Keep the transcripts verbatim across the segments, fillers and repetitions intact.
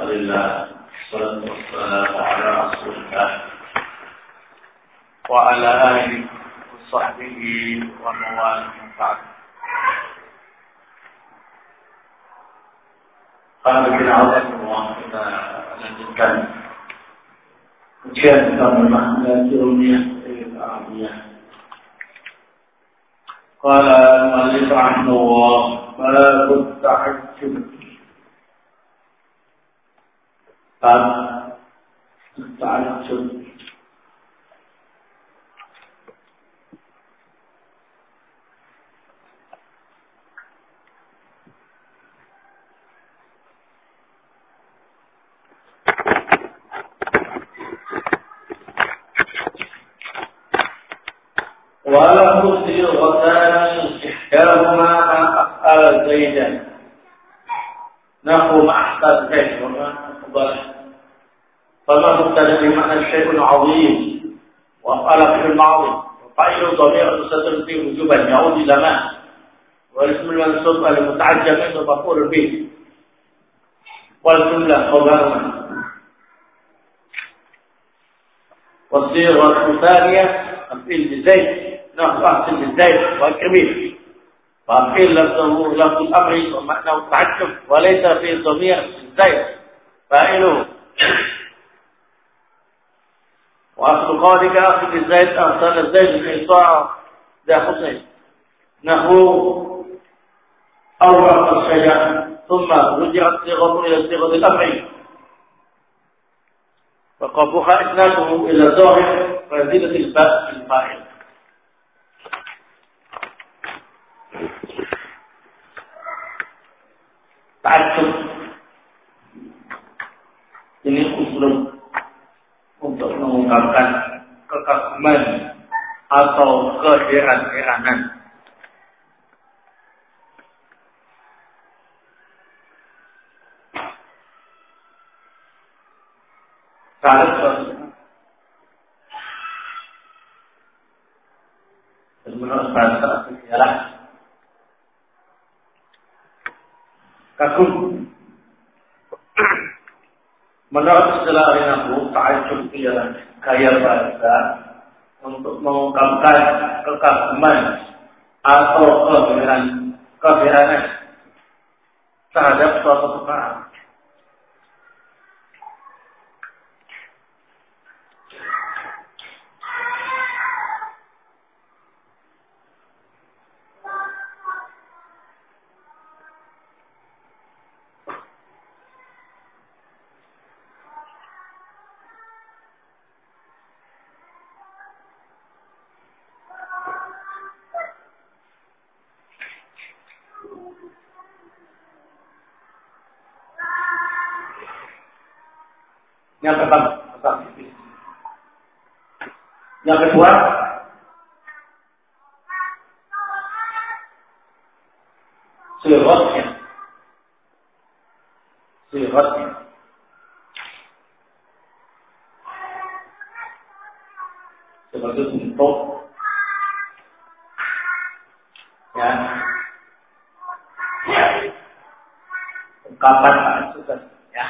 Alhamdulillah, salatu wassalamu ala Rasulillah wa ala alihi wa sahbihi wa mawala. Karena kita Allah semua kita lanjutkan ujian kita bermakna dunia kita Arabia. Qala al-mu'allif rahimahullah bab at-tahajjud. Bab at-tahajjud. وله صيغتان إحداهما أفعل زيدا نحو ما أحسن زيد وما أفضل فما مبتدأ بمعنى شيء عظيم وأفعل في الماضي وفعل ضمير مستتر فيه وجوبا يعود إلى ما والاسم المنصوب المتعجب منه مفعول به والجملة خبرها والصيغة الثانية أفعل بزيد نحو أحسن بالزيد والكبير وأقيل لفظه لفظ الأمر ومعناه التعجب وليس في ضمير الزيد فاعله وأصل قولك أخذ الزيد أحسن الزيد في إطاعة ذا حسن نحو أورق الشجاع ثم رجعت صيغة إلى صيغة الأمر وقبح إسناده إلى ظاهر فزيدة الباء في الفاعل. Ta'ajjub ini uslub untuk mengungkapkan kekaguman atau keheran-heranan. Kalau menurut bahasa sejarah kagum. Menurut istilah Arinabu, ta'ajjub ialah gaya bahasa untuk mengungkapkan kekaguman atau keheranan keheranan terhadap suatu perkara. Yang pertama, yang kedua, sirotnya, sirotnya, seperti bentuk, ya, ungkapan juga, ya.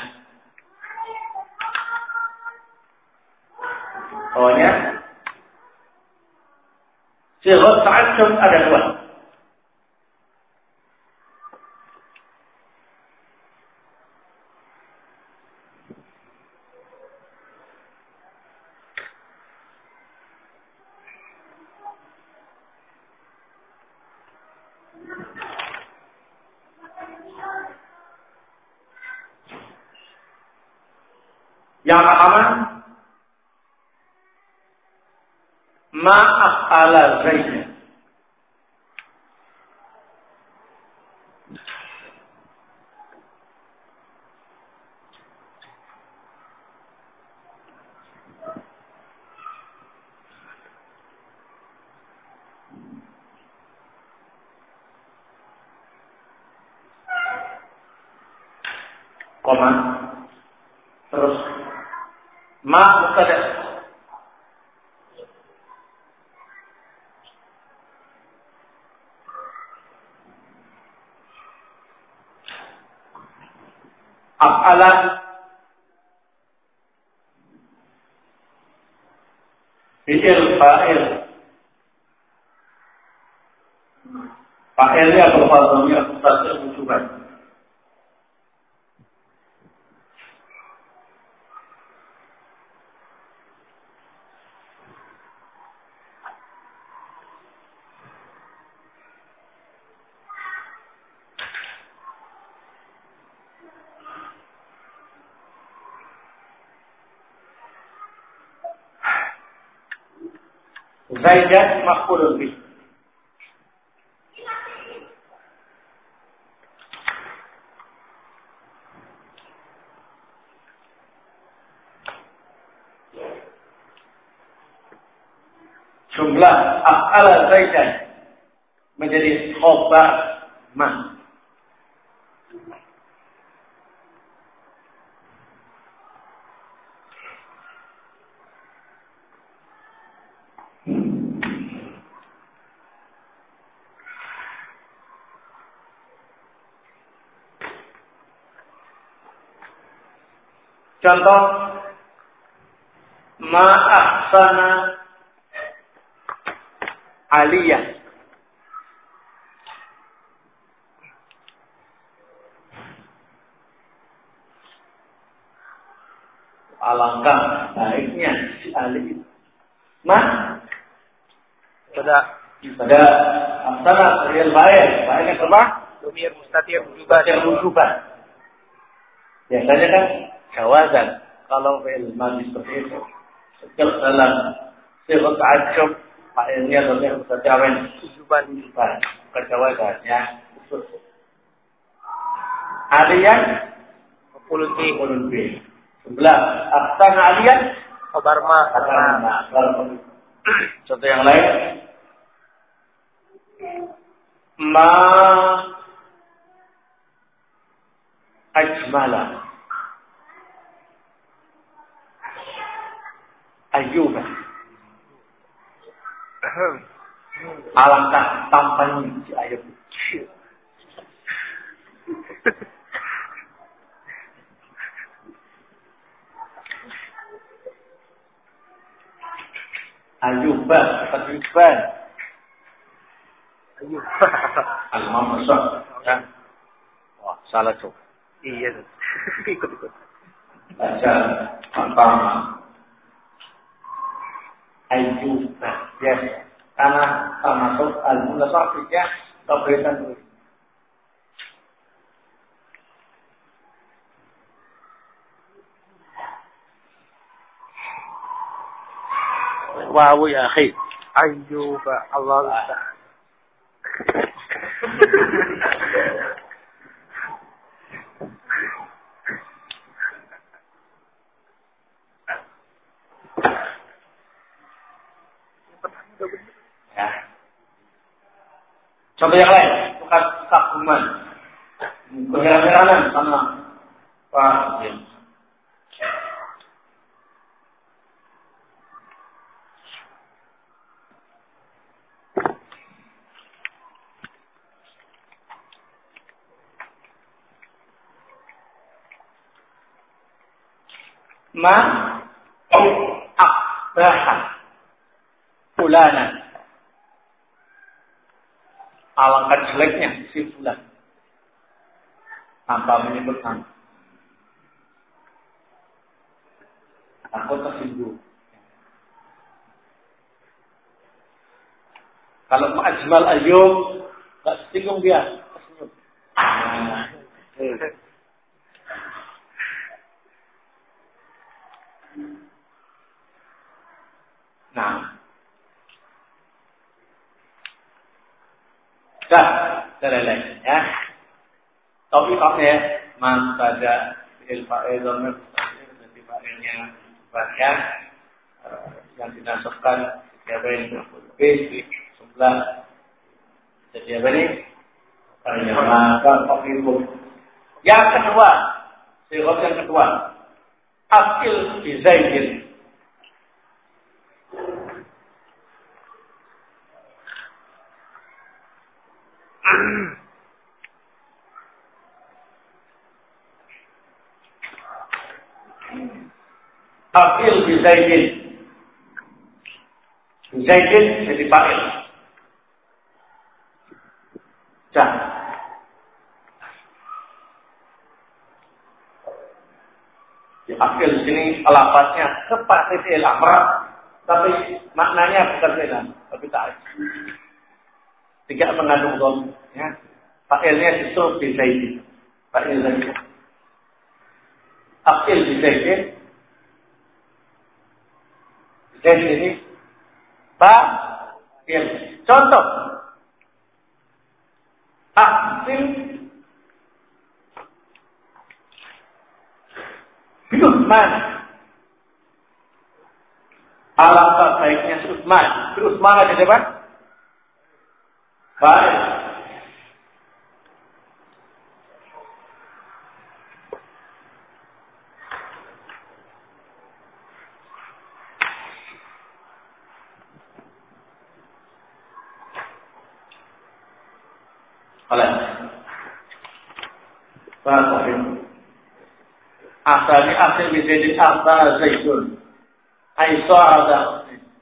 Pokoknya sirot ta'ajjub ada dua. Yang pertama, ma'af ala zaid. Koma. Terus ma mubtada. Af'ala fi'il fa'il. Fa'ilnya berfadlnya status wujuban. Zaidan maf'ulun bih. Jumlah af'ala Zaidan menjadi khobar ma. Contoh ma ahsana aliyah. Alangkah baiknya si Ali. Ma pada pada ahsana real baik. Baiknya apa? domir mustatir wujuban. Wujuban. Biasanya kan jawazan. Kalau fi'il madhi seperti itu. Setiap dalam sifat ta'ajjub fa'ilnya domir mustatir wujuban wujuban. Kejawazan ya. Khusus. Aliyan maf'ulun bih. Maf'ulun bih. Sebelah ahsana aliyan Khabar ma. Contoh yang lain. Ma ajmala Ayyuba. Alangkah tampannya si Ayub. Ayyuba, Ayyuban. Ayyuba. Al-Mamsah. Ya. Wah, salah tuh. Iya, ikut-ikut. Baca pertama. Ayyuba. Ya, karena termasuk al-munasabiyah keberatan dulu. Wow ya akhi. Ayyuba Allah Ta'ala. Ya. Contoh yang lain, bukan sakuman. Keheran-heranan sama Pak Jim. Ma akbaha fulanan. Alangkah jeleknya si fulan. Tanpa menyebut nama. Aku tersinggung. Kalau Ajmal Ayyub tak tersinggung dia. Tersenyum. Nah, dah, selesai ya. Topiknya man pada ilfa'il dan nanti fa'ilnya banyak yang dinasabkan setiap ini lebih sebelah setiap ini maka topik. Yang kedua, sifat yang kedua, akil bi Zaidin. Akil bi Zaidin. Zaidin jadi fa'il. Dah. Di akhir di sini lafaznya seperti fi'il amr, tapi maknanya bukan fi'il amr, tapi ta'rif. Tidak mengandung dom, ya. Fa'ilnya justru di Zaidin. Fa'il Zaidin. Akhir di Zaidin. Zaidin ini fa'il. Contoh. Akhir Utsman. Alangkah baiknya si Utsman. Si Utsman ada siapa? Baik. Oleh. Baik. Asalnya asal bisa asal Zaidun. Aisyah.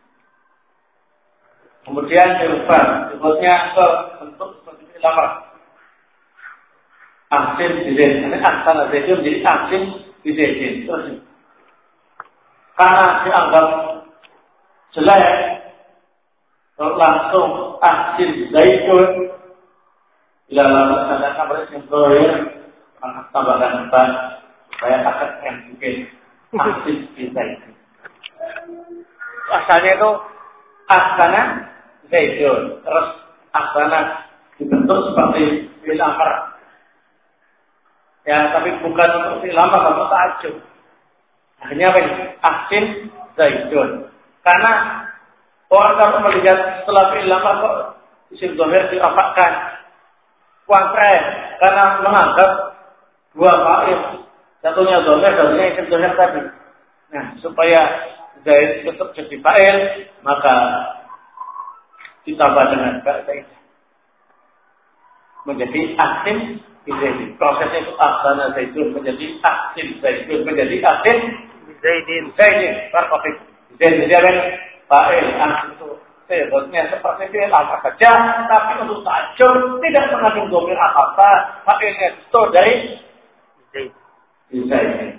Kemudian dirubah, disebutnya ke bentuk seperti lamar. Asin Zaidun. Ini asal Zaidun jadi asin Zaidun. Karena dianggap jelek, langsung asin Zaidun. Bila lalu ada kabar yang berakhir, akan tambahkan ban. Saya takut yang mungkin masih bisa itu. Asalnya itu asana Zaidun, terus asana dibentuk seperti fi'il amr. Ya, tapi bukan untuk fi'il amr, tapi ta'ajjub. Akhirnya apa ini? Asin Zaidun. Karena orang kalau melihat setelah fi'il amr kok isim dhamir diapakan kuantrek, karena menganggap dua fa'il. Satunya dhamir, satunya isim dhamir tadi. Nah, supaya Zaid tetap jadi fa'il, maka ditambah dengan Zaid menjadi asim Zaidin. Prosesnya itu asana Zaidun menjadi asim Zaidun menjadi asim Zaidin. Zaidin. Berkopik. Zaid dia kan fa'il. Asim itu sebutnya seperti fi'il amr saja, tapi untuk ta'ajjub tidak mengandung dhamir apa-apa. Fa'ilnya itu dari Zaid. Zaid.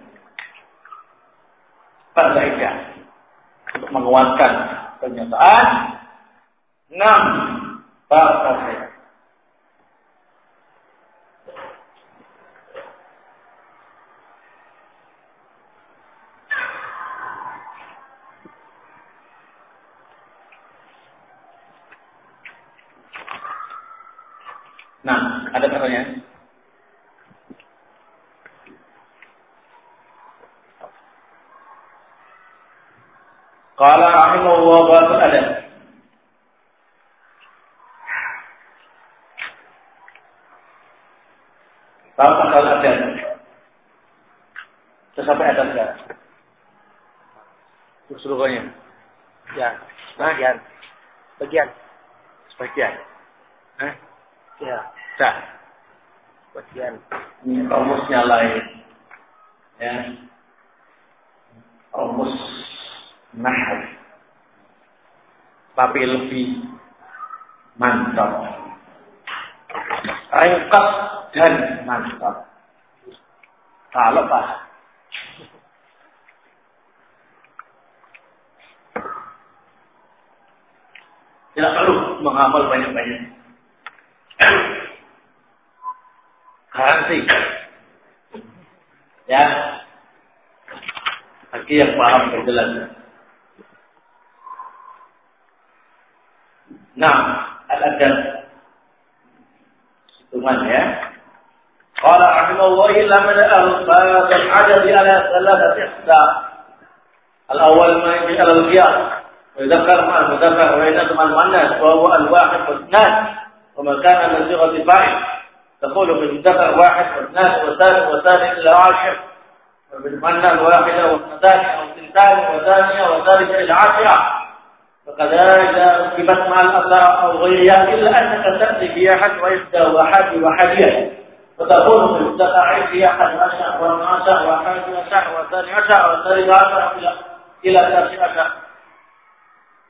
Faedah untuk menguatkan pernyataan enam bahasa. Nah, ada pertanyaan? Qala rahimahullah babul adab. Tahu pasal adab? Terus sampai adab enggak? Keseluruhannya? Ya, bagian. Bagian. Sebagian. Hah? Ya, Dah. bagian. Ini rumusnya lain. Ya. Rumus nahwu. Tapi lebih mantap. Ringkas dan mantap. Kalau Pak tidak perlu menghafal banyak-banyak. Garansi. Ya. Bagi yang paham perjalanan. Nah, al-adab. Hitungan ya. Qala rahimahullah illa man al-faz al-adab ala thalathati aqsam. Al-awwal ma yaji al-qiyas. Wa yadhkar ma al-mudhakkar wa yanad ma al-muannas wa huwa al-wahid wa ithnan. Wa ma kana min sighati fa'il. تقول بالمذكر واحد واثنان وثالث وثالث إلى عشر وبالمعنى الواحدة واثنتان واثنتان وثانية وثالثة إلى عشرة فكذلك ركبت مع الأثر أو غيرها إلا أنك تأتي في أحد ويبدأ وأحد وحدية وتقول بالمذكر عشر أحد عشر وعشر وحادي عشر وثاني عشر وثالث عشر إلى إلى تاسع عشر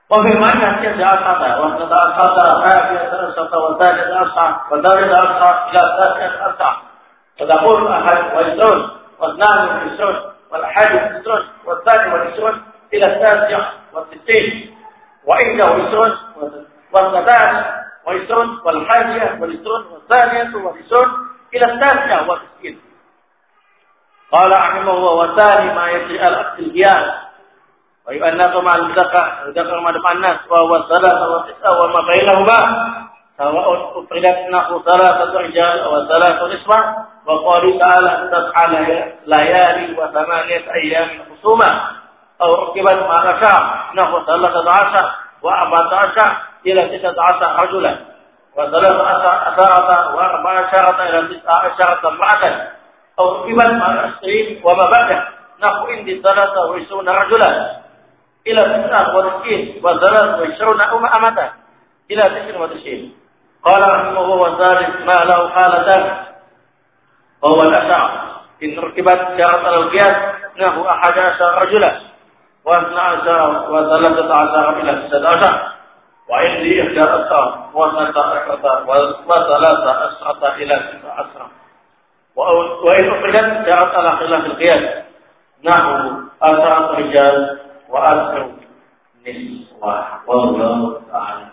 وبمعنى تسع عشرة واثنتا عشرة رابعة عشرة وثالثة عشرة وثالثة عشرة إلى تاسعة عشرة وتقول أحد وعشرون واثنان وعشرون والأحد وعشرون والثاني وعشرون إلى التاسع والستين وإحدى وعشرون واثنتان وعشرون والحادية وعشرون والثانية وعشرون إلى التاسعة والتسعين. قال رحمه الله وثاني ما يجري الأصل القياس ويؤنث مع المذكر المذكر مع المؤنث وهو ثلاثة وتسعة وما بينهما سواء أفردت نحو ثلاثة رجال وثلاثة نسوة وقال تعالى سبع ليالي وثمانية أيام خصومة أو ركبت مع العشر نحو ثلاثة عشر وأربعة عشر إلى ستة عشر رجلا وثلاثة عشرة وأربعة عشرة إلى تسعة عشرة امرأة أو ركبت مع العشرين وما بعده نحو عندي ثلاثة وعشرون رجلا إلى تسعة وتسعين وثلاثة وعشرون أمة إلى تسعة وتسعين. قال رحمه الله وذلك ما له حالتان وهو الأشعر إن ركبت شرط القياس نحو أحد عشر رجلا واثنى عشر وثلاثة عشر إلى تسعة عشر وعندي إحدى عشر واثنة عشرة وثلاثة عشرة إلى تسعة عشر وإن أخرجت شرط على خلاف القياس نحو عشرة رجال وأكثر نسوة والله تعالى.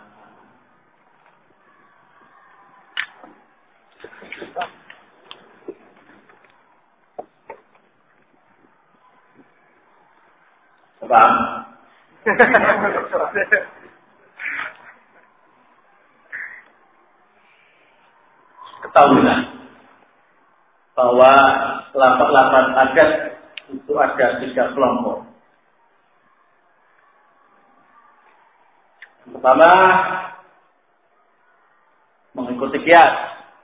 Paham? Ketahuilah bahwa lafaz-lafaz adat itu ada tiga kelompok. Pertama, mengikuti kias.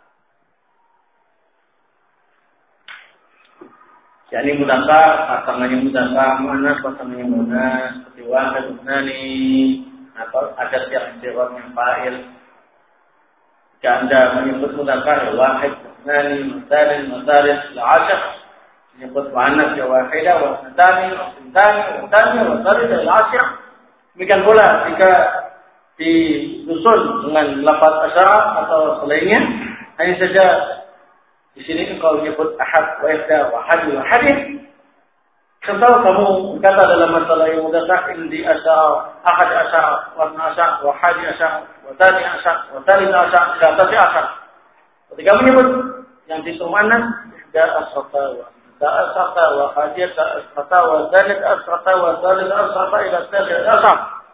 Jadi mudzakkar, pasangannya mudzakkar, muannas pasangannya muannas, seperti wahid nani atau adat yang sifatnya yang fa'il. Jika Anda menyebut mudzakkar wahid nani, mutsalin, mutsalis, al-'ashr, menyebut muannas ya wahidah, wa tsanani, wa tsani, wa tsani, wa tsalith, al-'ashr. Demikian pula jika disusun dengan lafaz asyara atau selainnya, hanya saja di sini engkau menyebut ahad, wahida, wahadi, wahadin. Kalau kamu berkata dalam masalah yang mudzakkar indi asyara, ahad asyara, wasna asyara, wahadi asyara, watani asyara, watalith asyara, ila tasi asyara. Ketika menyebut yang disusun muannas, ida asrata, wa ida asrata, wa hadiyat asrata, wa dzalith asrata, wa dzalith asrata, ila tasi asyara.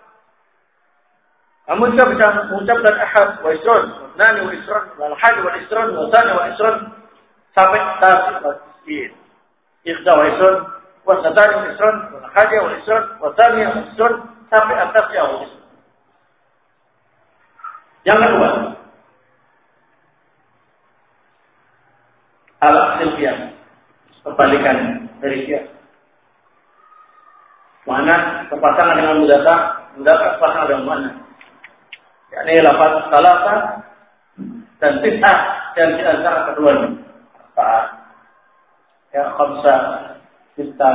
Kamu juga bisa mengucapkan ahad wa isron, nani wa isron, wal hadi wa isron, wa tani wa isron sampai tasik wa tis'in. Ikhda wa isron, wa tani wa isron, wal hadi wa isron, wa tani wa isron sampai atas ya wa isron. Yang kedua, al-aqsil qiyas, kebalikan dari qiyas. Mana berpasangan dengan mudzakkar, mudzakkar pasangan dengan muannas. Yakni lafaz salasa dan tis'ah dan di antara keduanya. Apa? Ya khamsa, sitta.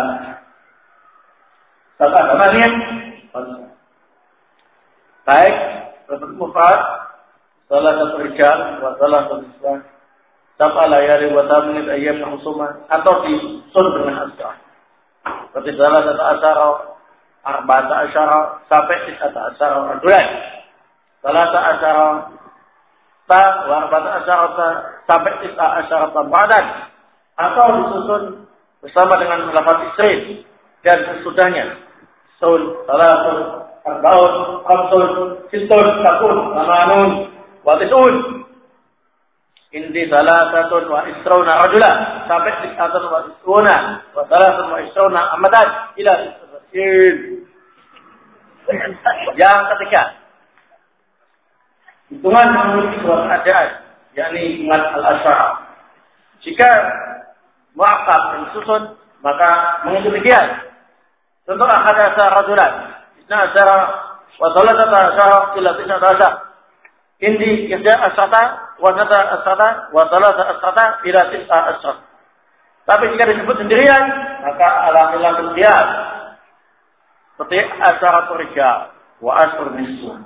Satu namanya khamsa. Baik, lafaz mufrad, salasatu rijal wa salasatu niswa. Sab'a layali wa thamaniyat ayyam husuma atau disusun dengan asar. Seperti salasatu asyara, arba'ata asyara sampai tis'ata asyara rajulan. Salasa asyara ta wa arba'ata asyara sampai tis'a asyara tambadan atau disusun bersama dengan lafaz isrin dan sesudahnya sul salasun arba'un khamsun sittun sab'un thamanun wa tis'un indi salasatun wa isruna rajula sampai tis'atun wa isruna wa salasatun wa isruna amadan ila tis'in. Yang ketiga, hitungan memiliki dua keadaan, yakni hitungan al-asyara. Jika mu'aqqab dan susun, maka mengikuti qiyas. Contoh ahad asyara rajulan, isna asyara wa salatata asyara ila tis'ata asyara. Indi ihda asyara wa nata asyara wa salata asyara ila tis'a asyara. Tapi jika disebut sendirian, maka ala khilafil qiyas. Seperti asyara rijal wa asr niswan.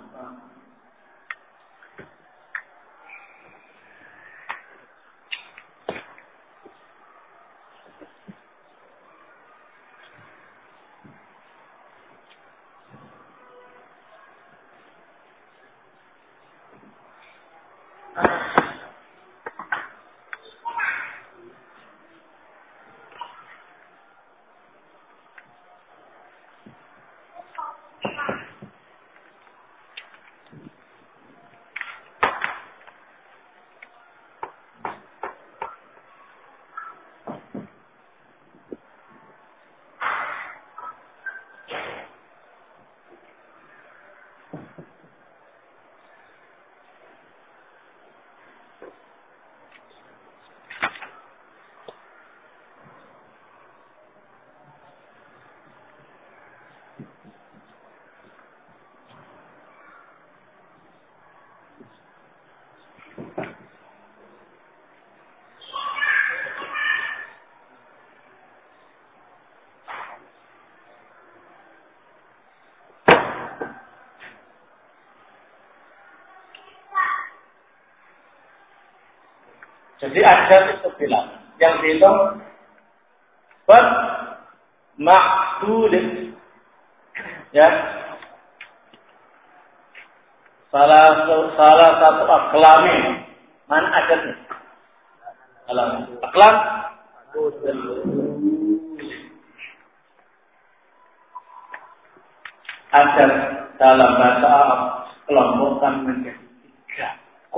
Jadi ada itu bilang yang dihitung ber maksud ya salah salah satu aklamin mana adanya alam aklam ada dalam bahasa Arab kelompokkan menjadi tiga.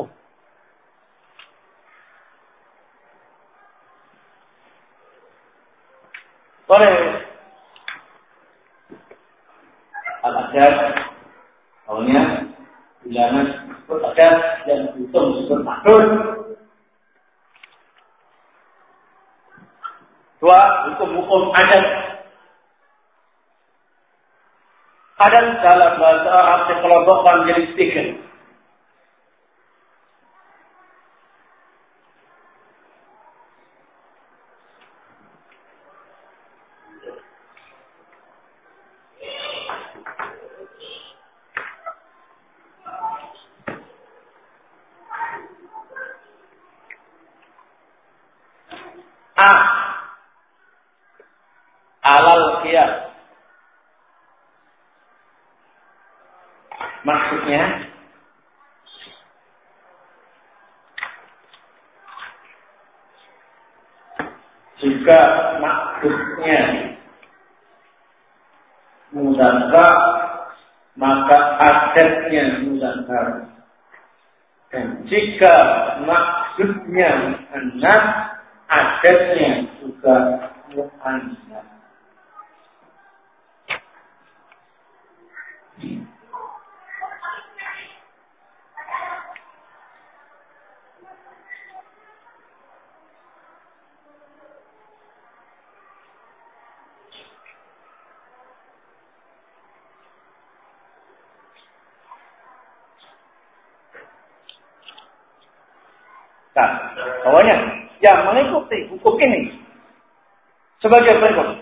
Boleh al-adad awalnya bilangan al-adad yang dihitung disebut maksud. Dua, hukum-hukum adat. Adat dalam bahasa Arab dikelompokkan menjadi tiga. A. Alal qiyas. Maksudnya jika maksudnya mudzakkar maka adatnya mudzakkar, dan jika maksudnya anak adatnya juga mu'annas. Nah, bawahnya yang mengikuti hukum ini sebagai berikut.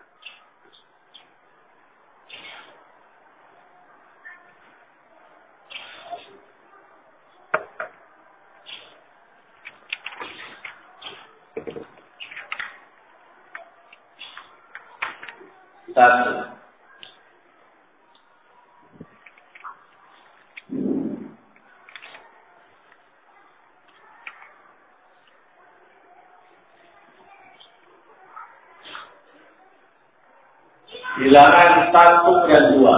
Satu, bilangan satu dan dua.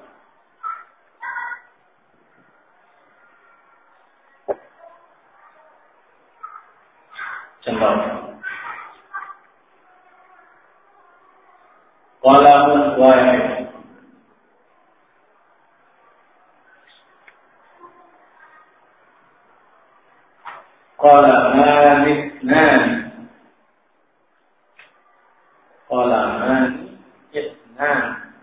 Contoh. Qalamun wahid. Qalaman ithnan. Qalaman ithnan.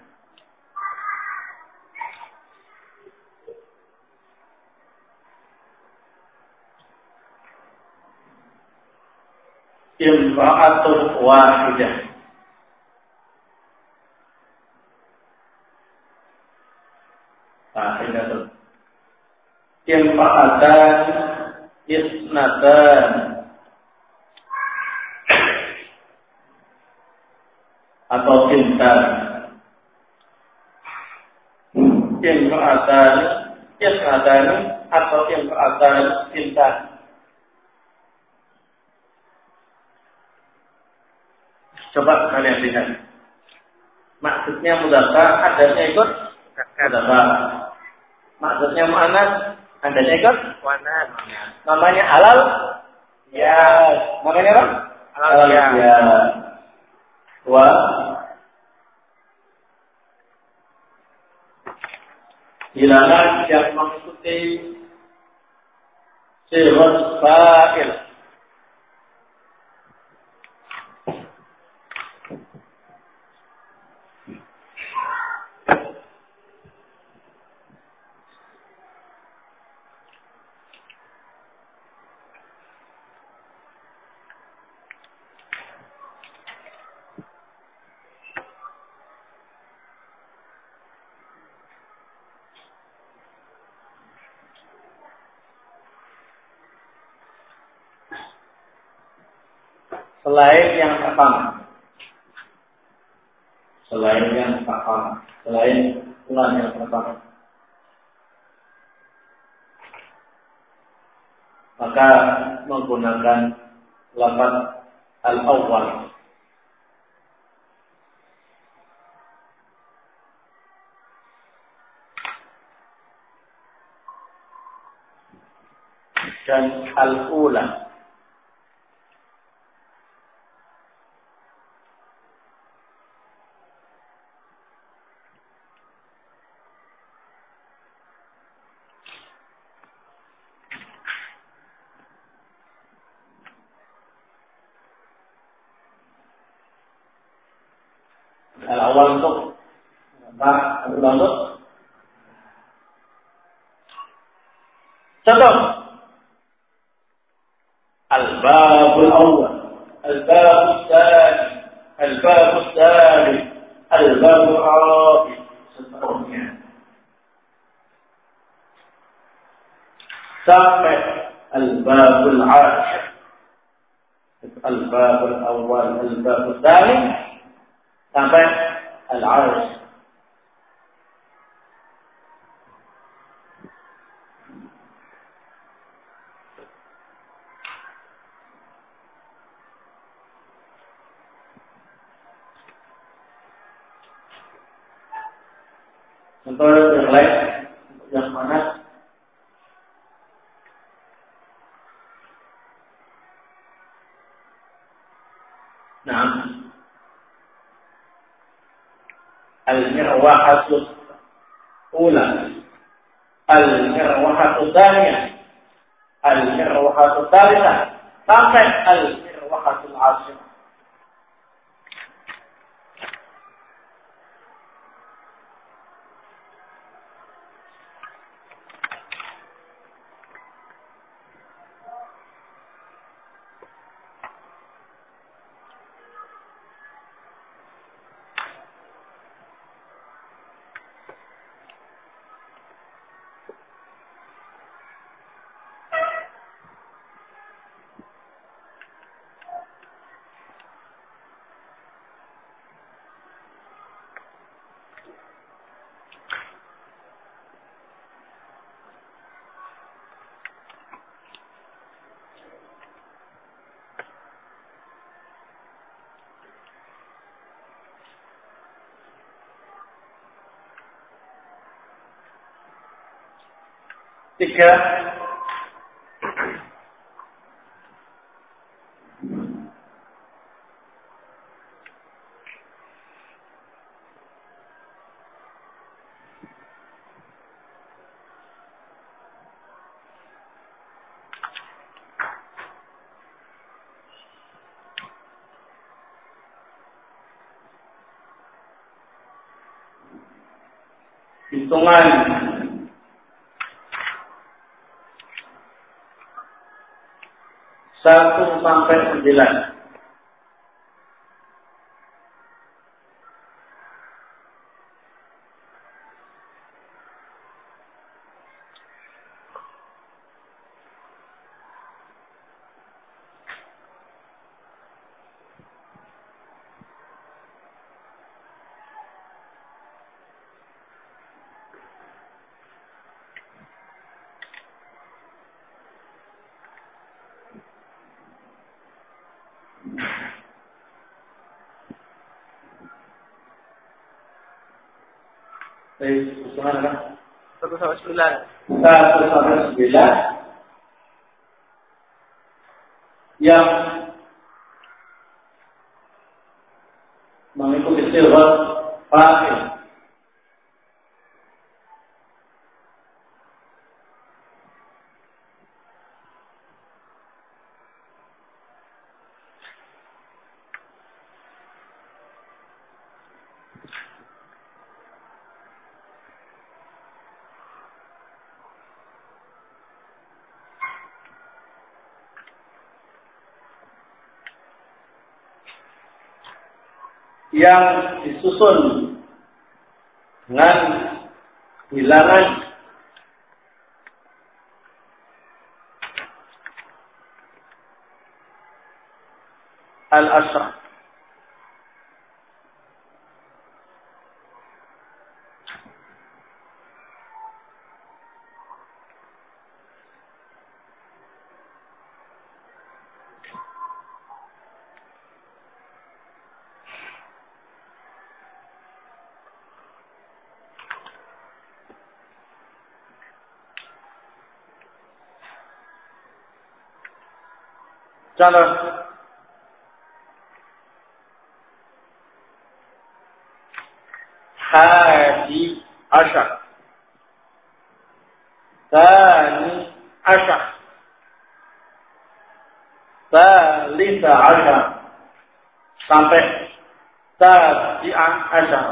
Imra'atun wahidah. imra'atan isnatan atau cinta. Imra'atan isnatan atau imra'atan cinta. Coba kalian lihat. Maksudnya mudzakkar, adanya ikut mudzakkar. Maksudnya muannas, adanya ikut Wanan. namanya alal ya. Namanya apa? Alal ya. ya. Wa bilangan yang mengikuti sifat fa'il. Selain yang pertama, selain yang pertama, selain ulang yang pertama, maka menggunakan lafaz al-awwal. Dan al-ula. Al-awwal untuk apa? Al-awwal untuk contoh. Al-babul awwal, al-babul tsani, al-babul tsalits, al-babul rabi', seterusnya. Sampai al-babul ashir. Al-babul awwal, al-babul tsani sampai al-arsh. Contoh yang lain, yang mana? Nah, al-mirwahatul ula, al-mirwahatul tsaniyah, al-mirwahatul tsalitsah, sampai al-mirwahatul ashirah. Tiga, hitungan satu sampai sembilan. Eh, usungan apa? Satu sampai sembilan. Satu sampai sembilan. Yang mengikuti sifat fa'il. Yang disusun dengan bilangan al-ashrah. Contoh, hadi asyar, tani asyar, talita asyar, sampai tabi'a asyar.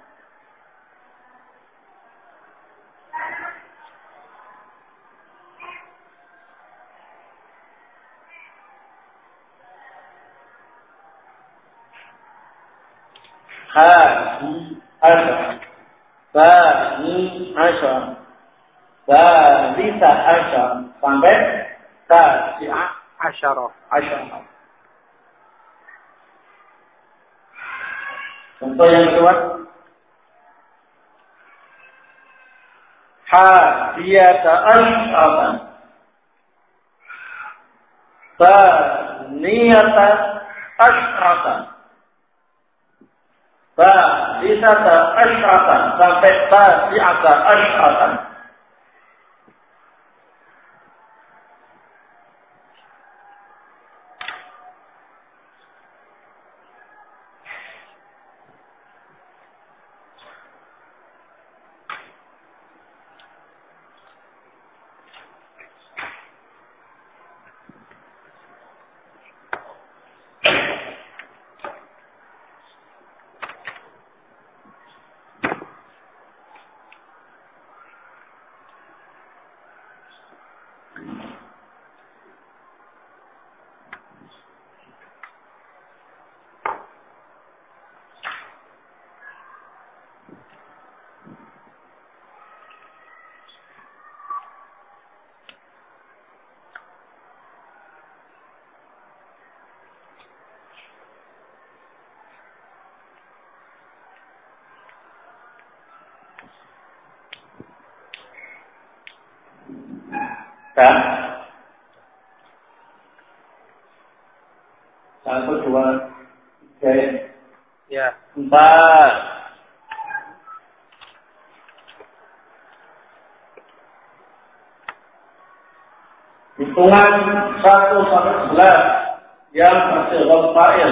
Hadi asyar, tani asyar, talita asyar, sampai tabi'a Asyara. asyar. Contoh yang kedua, hadiyata asy'atan, taniyata asy'atan, talisata asy'atan, sampai tasi'ata asy'atan. Dan satu, dua, tiga, Ya. empat. Hitungan satu sampai sebelas yang bersifat fa'il.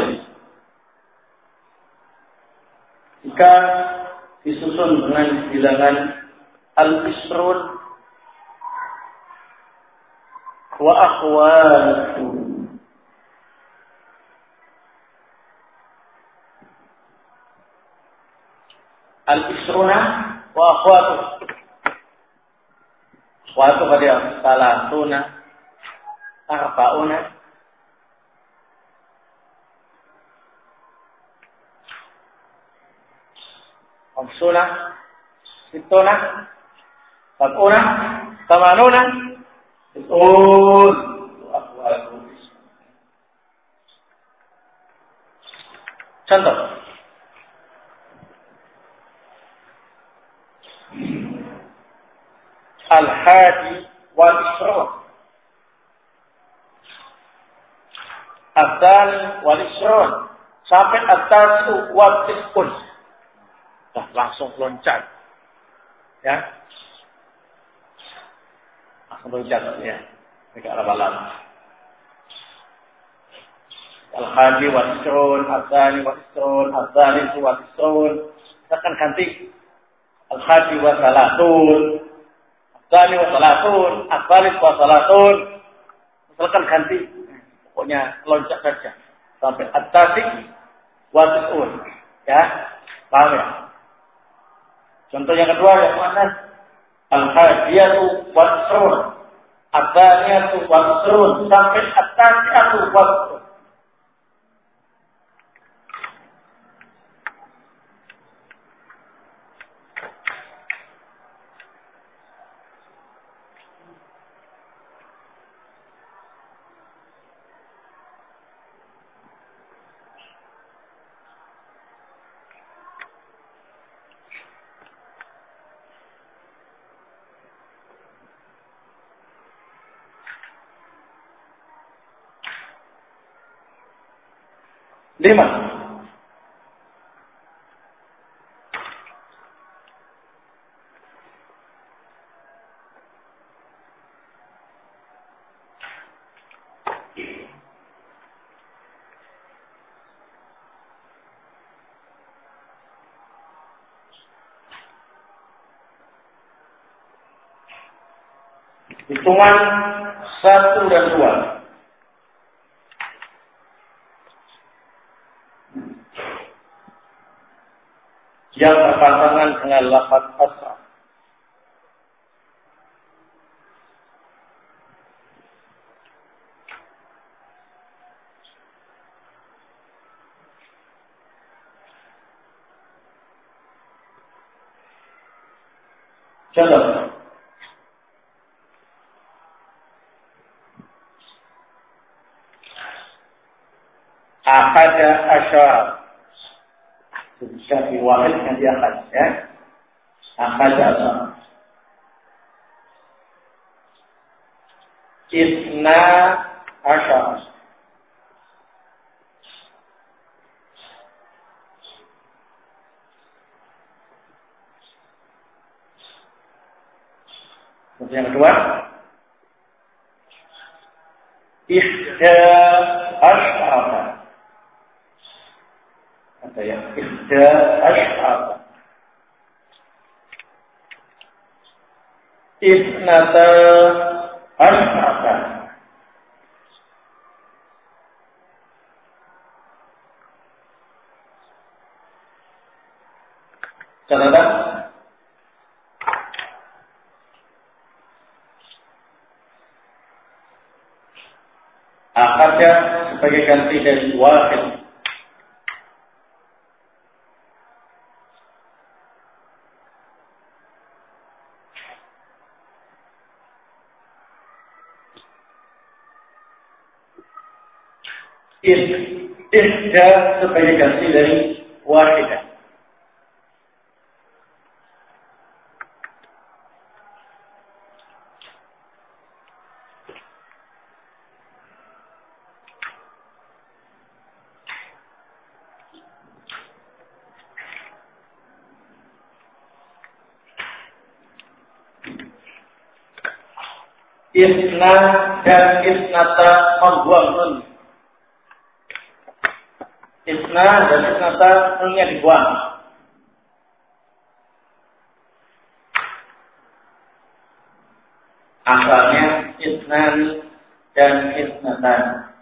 Jika disusun dengan bilangan al-isrun wa akhwatu. Al-isruna wa akhwatu. Akhwatu pada salatuna, arba'una, khamsuna, sittuna, sab'una, tamanuna. Betul. Contoh. Al-hadi wal isrun. Al-thani wal isrun. Sampai al-tasi'u wal tis'un. Dah langsung loncat. Ya. Langsung berucap ya. Tidak lama-lama. Al-Hadi wa Isrun, Al-Thani wa Isrun, Al-Thani wa Isrun. Kita akan ganti Al-Hadi wa Salatun, Al-Thani wa Salatun, Al-Thani wa Salatun. Misalkan ganti. Pokoknya loncat saja. Sampai Al-Tasi wa Isrun. Ya, paham ya? Contoh yang kedua yang mana? Al-Hadiyatu wa Isrun, Al-Thaniyatu wa Isrun, sampai Al-Tasi'atu wa Isrun. Lima. Hitungan satu dan dua. Yang berpasangan dengan lafaz asra. Contoh. Ahada asyara. Syafi wahid yang dia akan ya. Ahada asyara. Isna asyara. Yang kedua, ihda asyara. Ada yang ihda asyara. Isnata asyara. Catatan. Akadnya sebagai ganti dari wahid. Ihda sebagai ganti dari wahidah. Isna dan isnata membuang nun. Isna dan isnata nunnya dibuang. Asalnya isnan dan isnatan.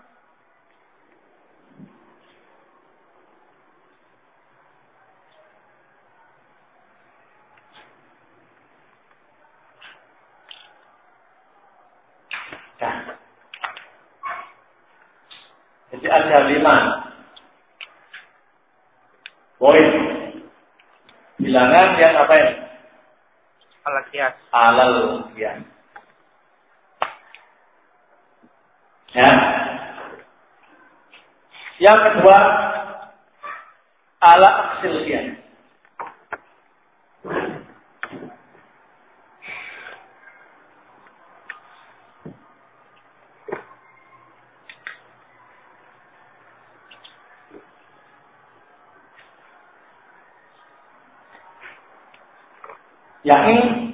Jadi ada lima poin bilangan yang apa ini? Alal qiyas. Alal qiyas. Ya. Yang kedua, ala aksil qiyas. yakni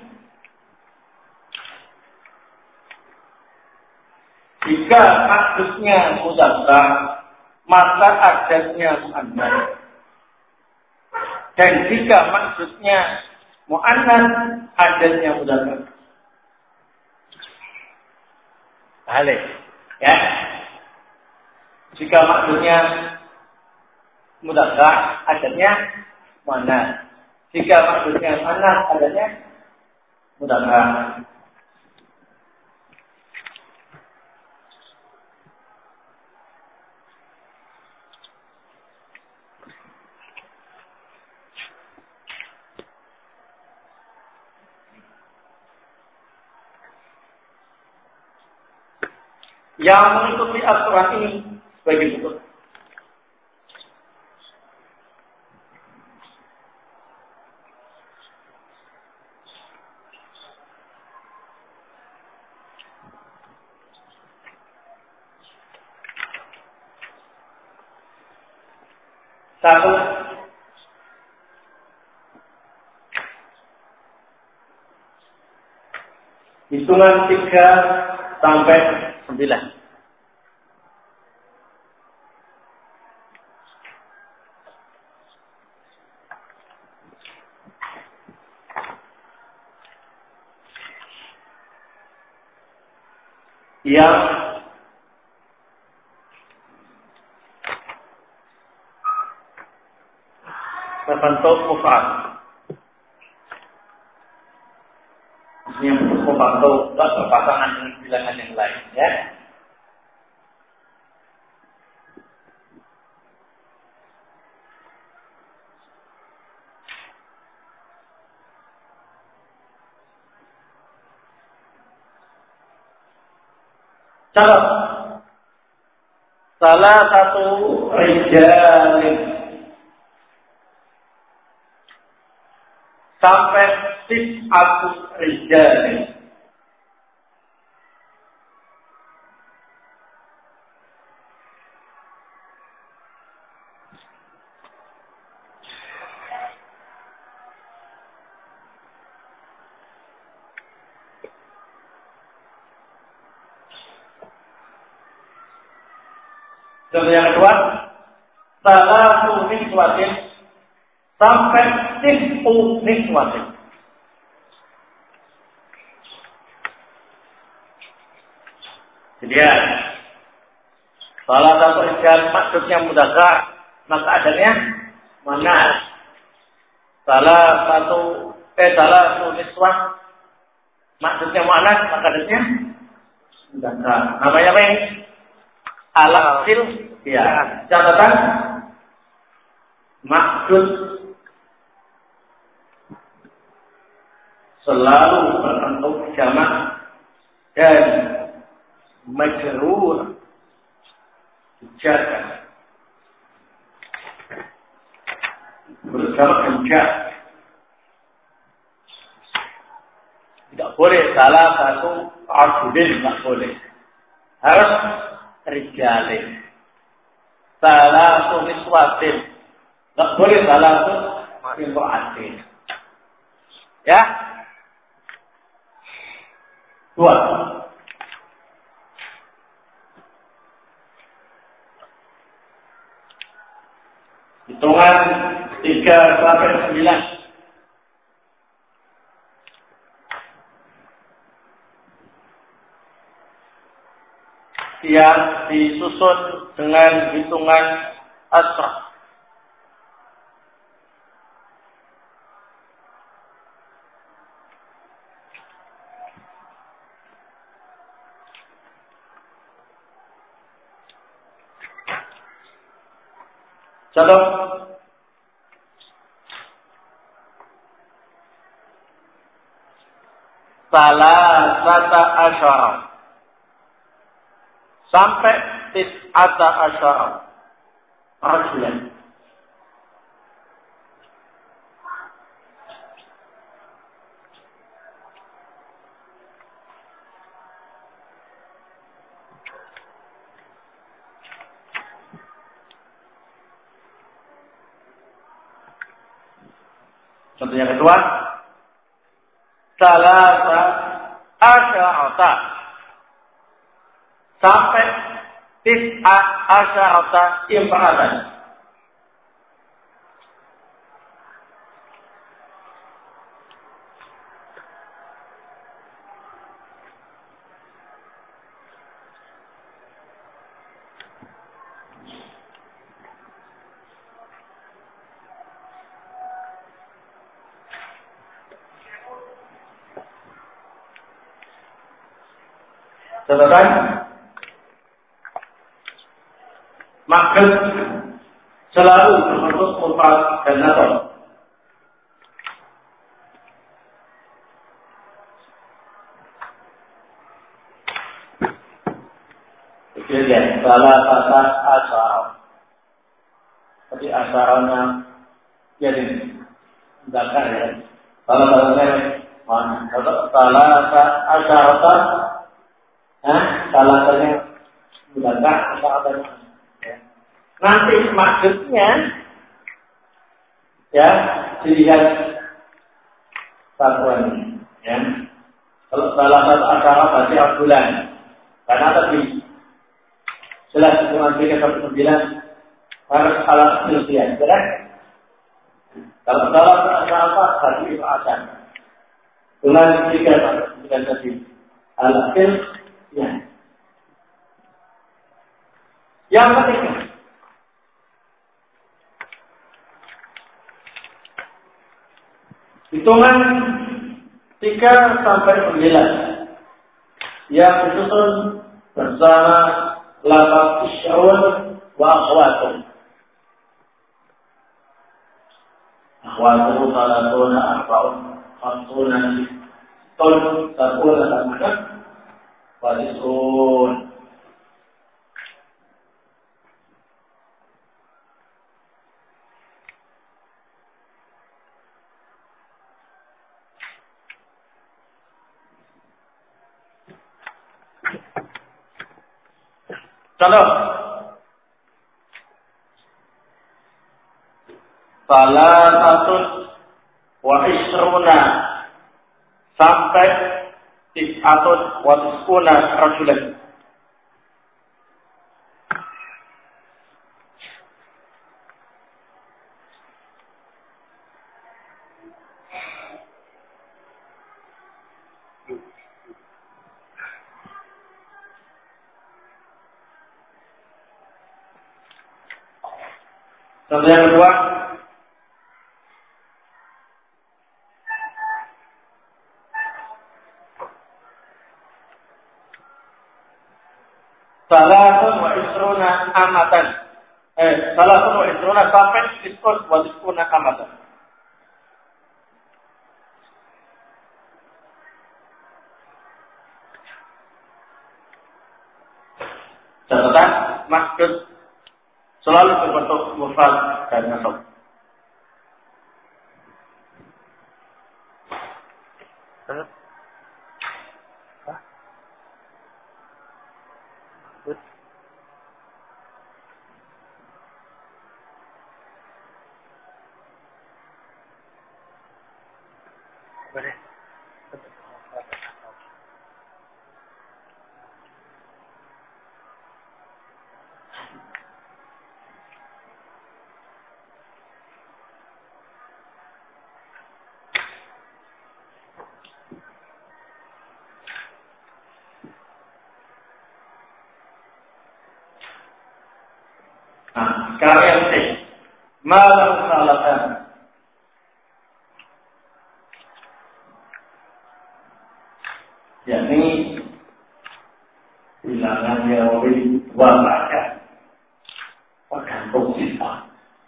jika adatnya mudzakkar maka adatnya muannas, dan jika maksudnya muannas adatnya mudzakkar. Balik, ya. Jika maksudnya mudzakkar adatnya muannas. Jika maksudnya muannas adatnya mudzakkar. Yang mengikuti aturan ini sebagai berikut. Satu, hitungan tiga sampai sembilan. Yang terbentuk mufrad. Yang mufrad itu berpasangan dengan bilangan yang lain, ya. Contoh, salah satu rijalin sampai tis'atu rijalin. Contoh yang kedua, salah satu niswatin sampai tis'u niswatin. Jadi ya, salah satu isyan maksudnya mudzakkar, maka adanya muannas. Salah satu eh salah satu niswah maksudnya muannas, maka adanya mudzakkar. Namanya apa ini? Al-aksil, ya. Catatan maksud selalu berbentuk jamak dan majrur dijaga berjamak dan jar. Tidak boleh salah satu abudin, tidak boleh. Harus rijalin. Salah satu niswatin. Tidak boleh salah satu imra'atin. Ya. Dua. Hitungan tiga sampai sembilan. Yang disusun dengan hitungan asrah. Contoh, salah sata asyara sampai tis'ata asyara rajulan. Contoh yang kedua, salasa asyarata sampai tis'a asyarata imra'atan. Catatan maksud selalu berbentuk mufrad dan nasab. Kemudian salah kata asal. Jadi asalnya jadi zakar ya. Kalau kalau mana? Kalau salah kata asal Nah, salah satunya mudzakkar atau apa ya. Nanti maksudnya ya dilihat satuannya ya. Kalau salah satu acara berarti bulan. Karena tadi jelas dengan tiga sampai sembilan harus alat manusia, benar? Kalau salah satu acara apa berarti itu akan. Bulan tiga sampai sembilan tadi alat ya. Yang ketiga, hitungan tiga sampai sembilan yang disusun bersama lafaz isya'un wa akhwatun. Akhwatun salatuna arba'un khamsuna ton sabun sama walisun. Contoh salah satu wa isruna sampai tis'atun wa tis'una rajulan. Contoh yang kedua, salatun wa isruna amatan. Eh, salatun wa isruna sampai tis'un wa tis'una amatan. Catatan maksud selalu berbentuk mufrad dan nasab. Nah, sekarang yang C. Malam salatan. Yakni bilangan yang lebih dua baca. Tergantung sifat.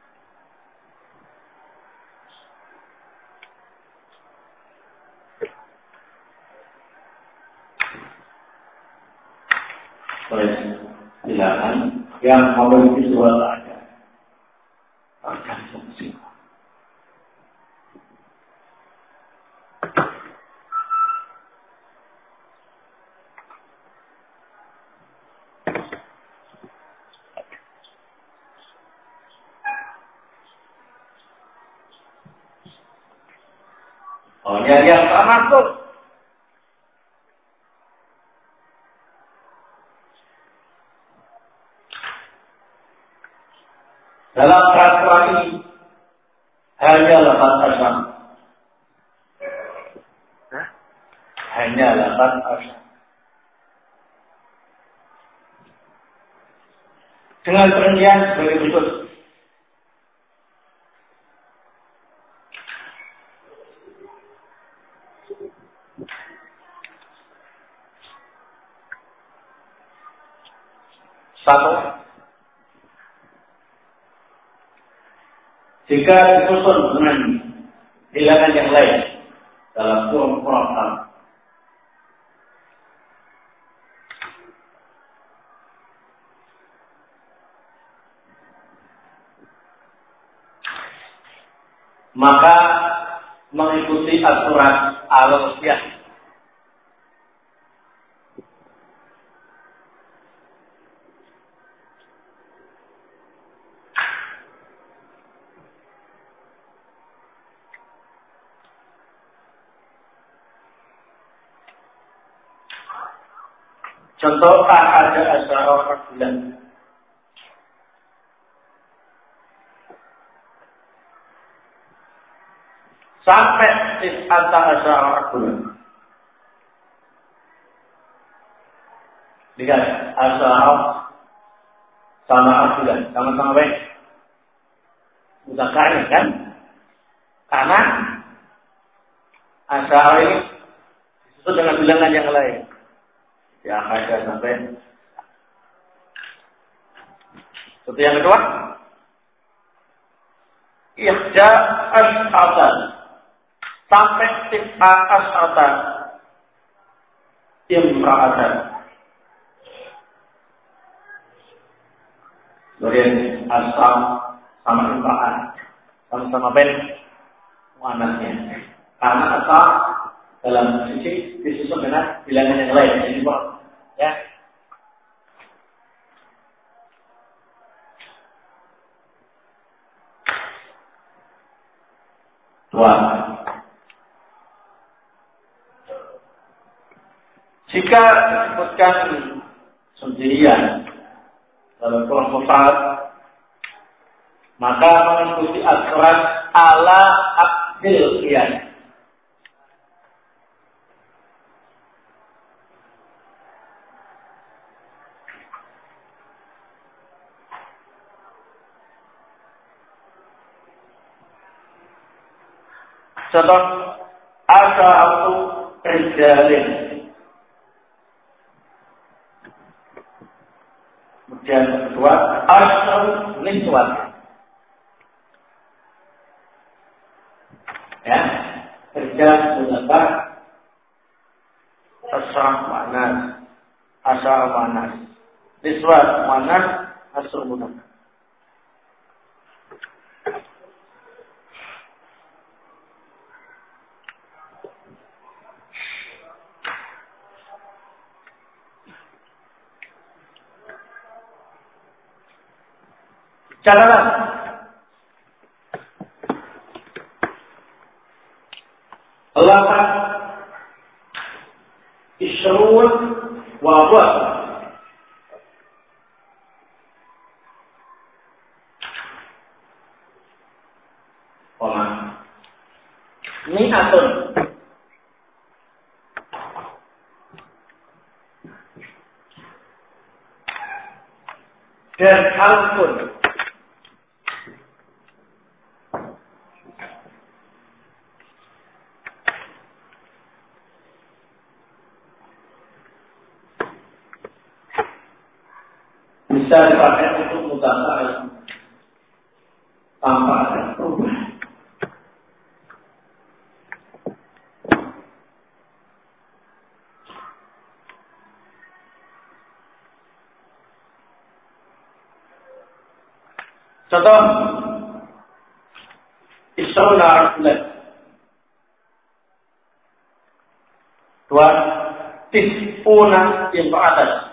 Bilangan yang memiliki dua baca. Tergantung sifat. Oh, yang yang tak masuk Dalam peraturan ini hanya lapan asyam. Hanya lapan asyam. Dengan perincian sebagai berikut. Satu, jika disusun dengan bilangan yang lain dalam kurung-kurung hal, maka mengikuti aturan al-wasiyah. Contoh ada asyara bulan. Sampai tis'ata asyara bulan. Lihat, asyara sama bulan. Sama-sama baik. Muzakkar ini kan? Karena asyara ini disusun dengan bilangan yang lain. Ya, ada sampai. Seperti yang kedua, ihda asy'atan sampai tis'a asy'atan imra'atan. Kemudian asal sama imra'at sama-sama ben muannasnya. Karena asal dalam sisi disusun dengan bilangan yang lain. Jadi ya. Dua. Jika disebutkan sendirian dalam kelompok mufrad, maka mengikuti aturan ala akdil qiyas. Contoh asy'atu rijalin. Kemudian kedua asy'atu niswan. Ya, rijal muzakkar, asy'ar muannas, asy'ar muannas, niswan muannas, asy'ar muzakkar. Catatan. Lapan isyrun wa buat. Koma. Mi'atun. Dan alfun. Bisa dipakai untuk mudzakkar tanpa ada perubahan. Contoh isyruna rajulan. Dua tis'una imra'atan.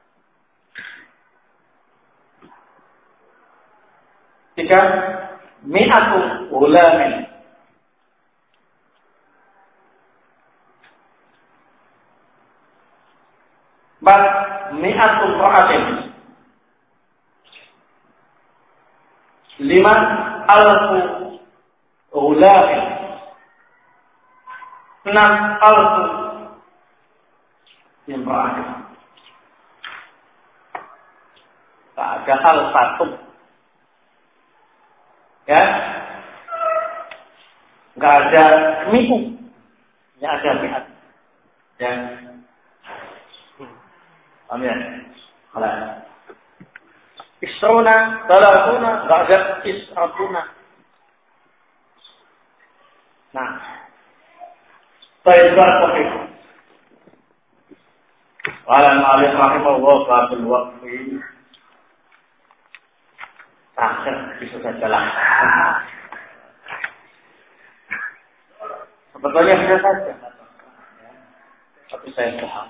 Tiga mi'atu ghulamin. Empat mi'atu imra'atin. lima alfu ulamin, enam alfu yang berakhir. Tak ada hal satu, ya, nggak ada mi'u, ya ada mi'at, ya, amin. Kalau isrona, salatuna, nggak ada isratuna. Nah, baik baik. Walau alif rahimahullah qabil waqfi. Akhir bisa saja lah. Sebetulnya bisa saja. Tapi saya paham.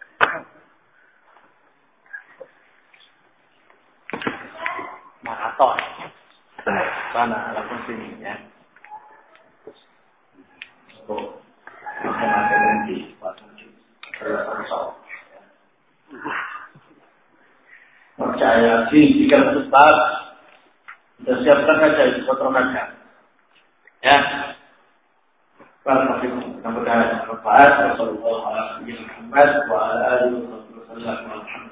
Maraton. Mana langsung sini ya. Oh, bisa ada nanti pasang juga. Percaya sih tiga ratus tahun. Kita siapkan saja itu potongannya. Ya. Mudah-mudahan bermanfaat. Wassalamualaikum warahmatullahi wabarakatuh.